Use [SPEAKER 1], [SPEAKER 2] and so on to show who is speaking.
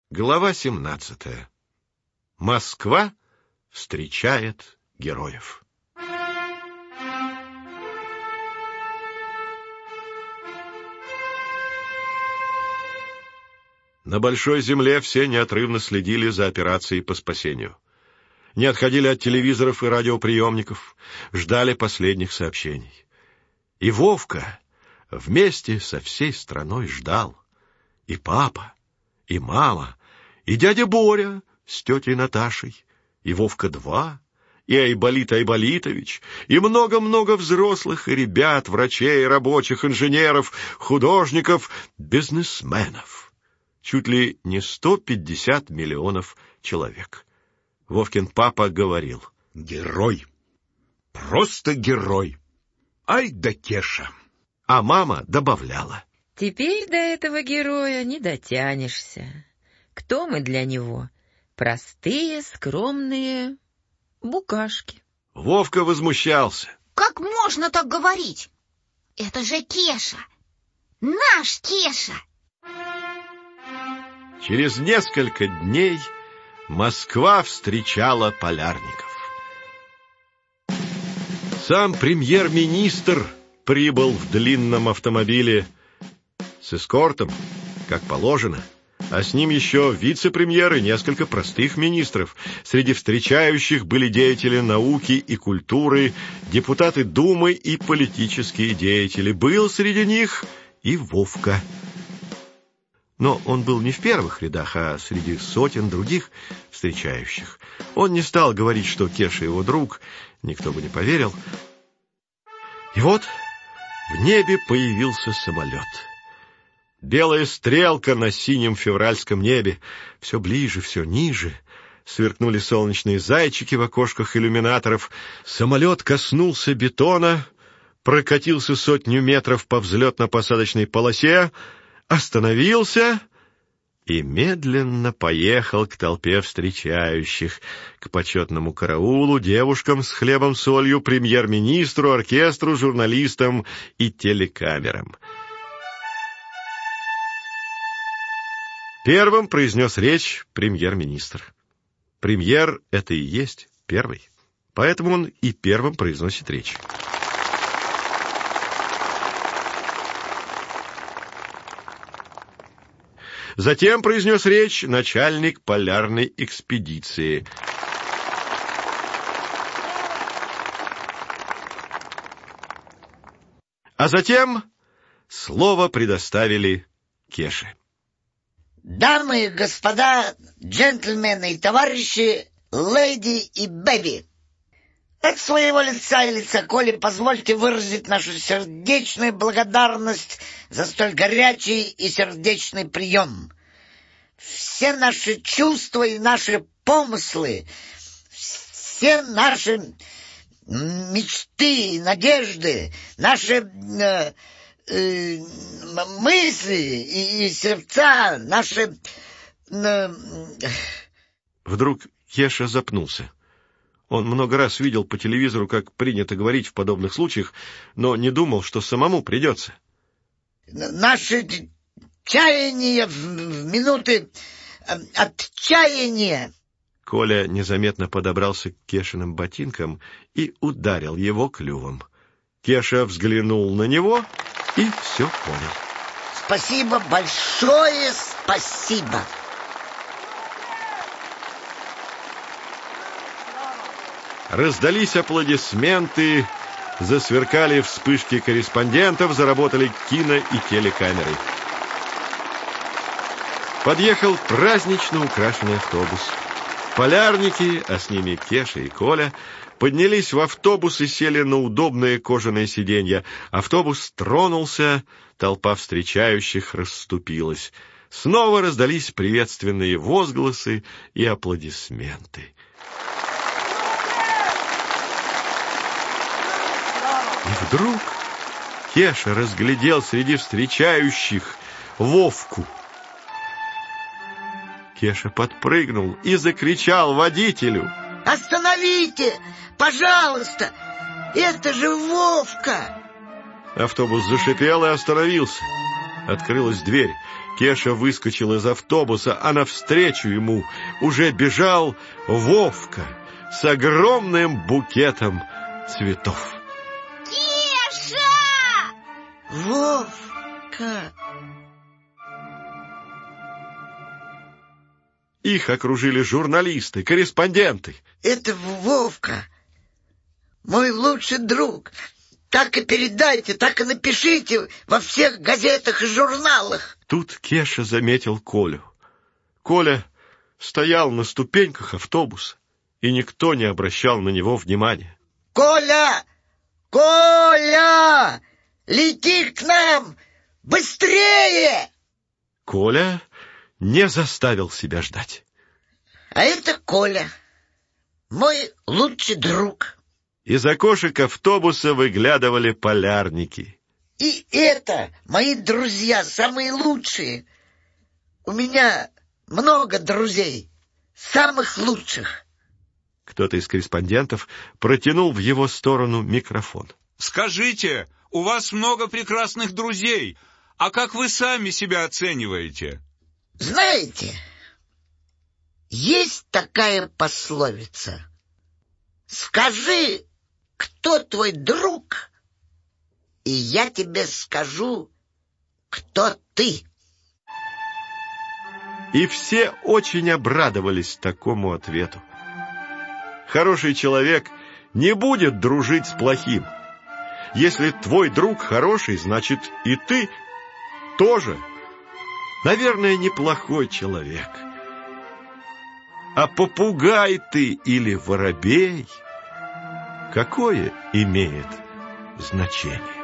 [SPEAKER 1] Глава 17. Москва встречает героев. На Большой Земле все неотрывно следили за операцией по спасению. Не отходили от телевизоров и радиоприемников, ждали последних сообщений. И Вовка вместе со всей страной ждал. И папа, и мама, и дядя Боря с тетей Наташей, и Вовка-2, и Айболит Айболитович, и много-много взрослых и ребят, врачей, рабочих, инженеров, художников, бизнесменов. Чуть ли не 150 миллионов человек. Вовкин папа говорил:
[SPEAKER 2] «Герой! Просто герой! Ай да Кеша!»
[SPEAKER 1] А мама добавляла:
[SPEAKER 3] «Теперь до этого героя не дотянешься. Кто мы для него? Простые, скромные букашки».
[SPEAKER 1] Вовка возмущался:
[SPEAKER 4] «Как можно так говорить? Это же Кеша! Наш Кеша!»
[SPEAKER 1] Через несколько дней Москва встречала полярников. Сам премьер-министр прибыл в длинном автомобиле с эскортом, как положено, а с ним еще вице-премьер и несколько простых министров. Среди встречающих были деятели науки и культуры, депутаты Думы и политические деятели. Был среди них и Вовка. Но он был не в первых рядах, а среди сотен других встречающих. Он не стал говорить, что Кеша его друг, никто бы не поверил. И вот в небе появился самолет. Белая стрелка на синем февральском небе. Все ближе, все ниже. Сверкнули солнечные зайчики в окошках иллюминаторов. Самолет коснулся бетона, прокатился 100 метров по взлетно-посадочной полосе, остановился и медленно поехал к толпе встречающих, к почетному караулу, девушкам с хлебом-солью, премьер-министру, оркестру, журналистам и телекамерам. Первым произнес речь премьер-министр. Премьер — это и есть первый, поэтому он и первым произносит речь. Затем произнес речь начальник полярной экспедиции. А затем слово предоставили Кеше.
[SPEAKER 5] Дамы, господа, джентльмены и товарищи, леди и бэби, от своего лица и лица Коли позвольте выразить нашу сердечную благодарность за столь горячий и сердечный прием. Все наши чувства и наши помыслы, все наши мечты и надежды, наши мысли и сердца, наши...
[SPEAKER 1] Вдруг Кеша запнулся. Он много раз видел по телевизору, как принято говорить в подобных случаях, но не думал, что самому придется.
[SPEAKER 5] Наши чаяния в минуты отчаяния.
[SPEAKER 1] Коля незаметно подобрался к Кешиным ботинкам и ударил его клювом. Кеша взглянул на него и все понял.
[SPEAKER 5] Спасибо, большое спасибо.
[SPEAKER 1] Раздались аплодисменты, засверкали вспышки корреспондентов, заработали кино и телекамеры. Подъехал празднично украшенный автобус. Полярники, а с ними Кеша и Коля, поднялись в автобус и сели на удобные кожаные сиденья. Автобус тронулся, толпа встречающих расступилась. Снова раздались приветственные возгласы и аплодисменты. И вдруг Кеша разглядел среди встречающих Вовку. Кеша подпрыгнул и закричал водителю:
[SPEAKER 5] «Остановите! Пожалуйста! Это же Вовка!»
[SPEAKER 1] Автобус зашипел и остановился. Открылась дверь. Кеша выскочил из автобуса, а навстречу ему уже бежал Вовка с огромным букетом цветов.
[SPEAKER 4] Кеша!
[SPEAKER 5] Вовка!
[SPEAKER 1] Их окружили журналисты, корреспонденты.
[SPEAKER 5] Это Вовка, мой лучший друг. Так и передайте, так и напишите во всех газетах и журналах.
[SPEAKER 1] Тут Кеша заметил Колю. Коля стоял на ступеньках автобуса, и никто не обращал на него внимания.
[SPEAKER 5] Коля! Коля! Лети к нам! Быстрее!
[SPEAKER 1] Коля не заставил себя ждать.
[SPEAKER 5] А это Коля, мой лучший друг.
[SPEAKER 1] Из окошек автобуса выглядывали полярники.
[SPEAKER 5] И это мои друзья, самые лучшие. У меня много друзей, самых лучших.
[SPEAKER 1] Кто-то из корреспондентов протянул в его сторону микрофон.
[SPEAKER 2] Скажите, у вас много прекрасных друзей, а как вы сами себя оцениваете?
[SPEAKER 5] Знаете, есть такая пословица. Скажи, кто твой друг, и я тебе скажу, кто ты.
[SPEAKER 1] И все очень обрадовались такому ответу. Хороший человек не будет дружить с плохим. Если твой друг хороший, значит и ты тоже, наверное, неплохой человек. А попугай ты или воробей, какое имеет значение?